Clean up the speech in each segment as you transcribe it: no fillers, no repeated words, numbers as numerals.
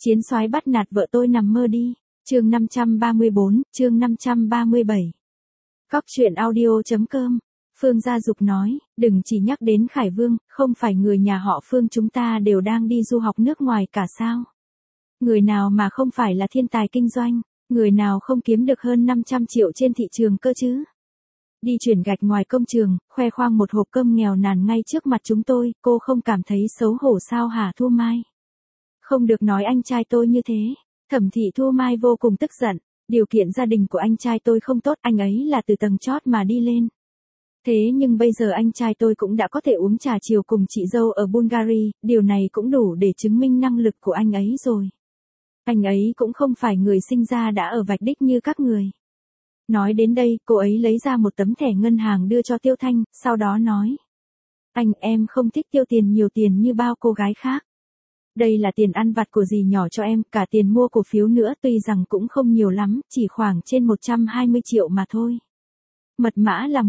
Chiến soái bắt nạt vợ tôi nằm mơ đi. Chương 534, chương 537. Cóc truyện audio.com. Phương Gia Dục nói, đừng chỉ nhắc đến Khải Vương, không phải người nhà họ Phương chúng ta đều đang đi du học nước ngoài cả sao? Người nào mà không phải là thiên tài kinh doanh, người nào không kiếm được hơn 500 triệu trên thị trường cơ chứ? Đi chuyển gạch ngoài công trường, khoe khoang một hộp cơm nghèo nàn ngay trước mặt chúng tôi, cô không cảm thấy xấu hổ sao hả Thu Mai? Không được nói anh trai tôi như thế. Thẩm Thị Thu Mai vô cùng tức giận, điều kiện gia đình của anh trai tôi không tốt, anh ấy là từ tầng chót mà đi lên. Thế nhưng bây giờ anh trai tôi cũng đã có thể uống trà chiều cùng chị dâu ở Bulgaria, điều này cũng đủ để chứng minh năng lực của anh ấy rồi. Anh ấy cũng không phải người sinh ra đã ở vạch đích như các người. Nói đến đây, cô ấy lấy ra một tấm thẻ ngân hàng đưa cho Tiêu Thanh, sau đó nói. Anh em không thích tiêu tiền nhiều tiền như bao cô gái khác. Đây là tiền ăn vặt của dì nhỏ cho em, cả tiền mua cổ phiếu nữa tuy rằng cũng không nhiều lắm, chỉ khoảng trên 120 triệu mà thôi. Mật mã là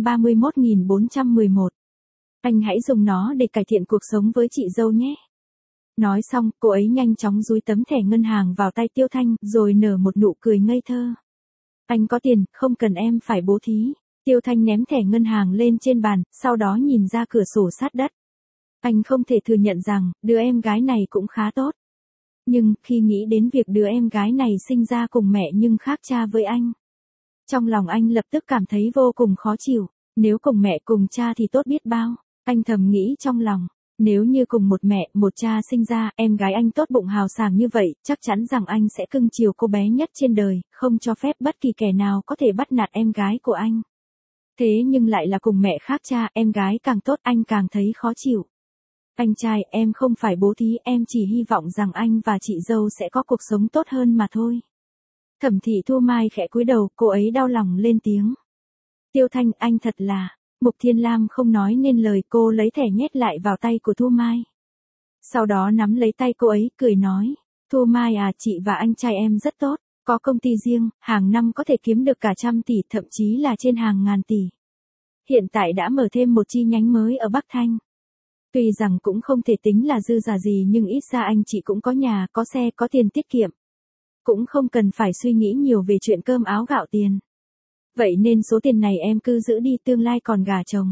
131.411. Anh hãy dùng nó để cải thiện cuộc sống với chị dâu nhé. Nói xong, cô ấy nhanh chóng dúi tấm thẻ ngân hàng vào tay Tiêu Thanh, rồi nở một nụ cười ngây thơ. Anh có tiền, không cần em phải bố thí. Tiêu Thanh ném thẻ ngân hàng lên trên bàn, sau đó nhìn ra cửa sổ sát đất. Anh không thể thừa nhận rằng, đứa em gái này cũng khá tốt. Nhưng, khi nghĩ đến việc đứa em gái này sinh ra cùng mẹ nhưng khác cha với anh. Trong lòng anh lập tức cảm thấy vô cùng khó chịu. Nếu cùng mẹ cùng cha thì tốt biết bao. Anh thầm nghĩ trong lòng. Nếu như cùng một mẹ, một cha sinh ra, em gái anh tốt bụng hào sảng như vậy, chắc chắn rằng anh sẽ cưng chiều cô bé nhất trên đời, không cho phép bất kỳ kẻ nào có thể bắt nạt em gái của anh. Thế nhưng lại là cùng mẹ khác cha, em gái càng tốt anh càng thấy khó chịu. Anh trai, em không phải bố thí, em chỉ hy vọng rằng anh và chị dâu sẽ có cuộc sống tốt hơn mà thôi. Thẩm Thị Thu Mai khẽ cúi đầu, cô ấy đau lòng lên tiếng. Tiêu Thanh, anh thật là... Mục Thiên Lam không nói nên lời, cô lấy thẻ nhét lại vào tay của Thu Mai. Sau đó nắm lấy tay cô ấy, cười nói. Thu Mai à, chị và anh trai em rất tốt, có công ty riêng, hàng năm có thể kiếm được cả 100 tỷ, thậm chí là trên hàng ngàn tỷ. Hiện tại đã mở thêm một chi nhánh mới ở Bắc Thanh. Tuy rằng cũng không thể tính là dư giả gì nhưng ít ra anh chị cũng có nhà, có xe, có tiền tiết kiệm. Cũng không cần phải suy nghĩ nhiều về chuyện cơm áo gạo tiền. Vậy nên số tiền này em cứ giữ đi, tương lai còn gả chồng.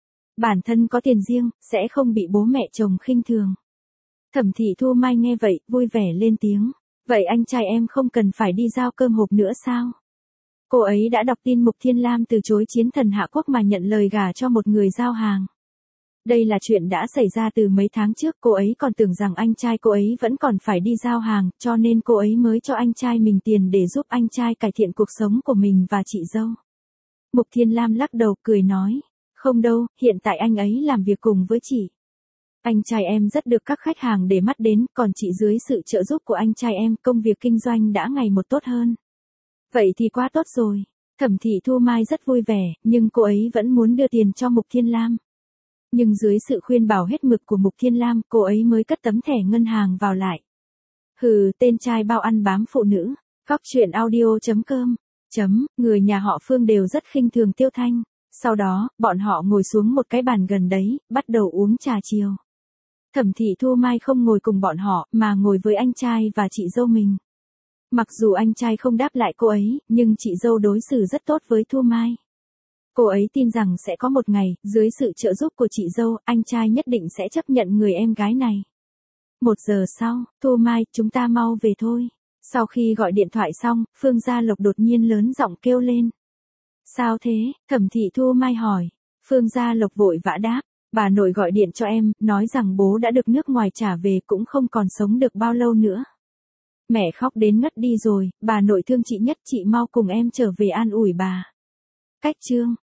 Bản thân có tiền riêng, sẽ không bị bố mẹ chồng khinh thường. Thẩm Thị Thu Mai nghe vậy, vui vẻ lên tiếng. Vậy anh trai em không cần phải đi giao cơm hộp nữa sao? Cô ấy đã đọc tin Mục Thiên Lam từ chối chiến thần Hạ Quốc mà nhận lời gả cho một người giao hàng. Đây là chuyện đã xảy ra từ mấy tháng trước, cô ấy còn tưởng rằng anh trai cô ấy vẫn còn phải đi giao hàng, cho nên cô ấy mới cho anh trai mình tiền để giúp anh trai cải thiện cuộc sống của mình và chị dâu. Mục Thiên Lam lắc đầu cười nói, không đâu, hiện tại anh ấy làm việc cùng với chị. Anh trai em rất được các khách hàng để mắt đến, còn chị dưới sự trợ giúp của anh trai em, công việc kinh doanh đã ngày một tốt hơn. Vậy thì quá tốt rồi. Thẩm Thị Thu Mai rất vui vẻ, nhưng cô ấy vẫn muốn đưa tiền cho Mục Thiên Lam. Nhưng dưới sự khuyên bảo hết mực của Mục Thiên Lam, cô ấy mới cất tấm thẻ ngân hàng vào lại. Hừ, tên trai bao ăn bám phụ nữ. Cóc truyện audio.com. Người nhà họ Phương đều rất khinh thường Tiêu Thanh. Sau đó, bọn họ ngồi xuống một cái bàn gần đấy, bắt đầu uống trà chiều. Thẩm Thị Thu Mai không ngồi cùng bọn họ, mà ngồi với anh trai và chị dâu mình. Mặc dù anh trai không đáp lại cô ấy, nhưng chị dâu đối xử rất tốt với Thu Mai. Cô ấy tin rằng sẽ có một ngày, dưới sự trợ giúp của chị dâu, anh trai nhất định sẽ chấp nhận người em gái này. 1 giờ sau, Thu Mai, chúng ta mau về thôi. Sau khi gọi điện thoại xong, Phương Gia Lộc đột nhiên lớn giọng kêu lên. Sao thế? Thẩm Thị Thu Mai hỏi. Phương Gia Lộc vội vã đáp. Bà nội gọi điện cho em, nói rằng bố đã được nước ngoài trả về cũng không còn sống được bao lâu nữa. Mẹ khóc đến ngất đi rồi, bà nội thương chị nhất, chị mau cùng em trở về an ủi bà. Cách chương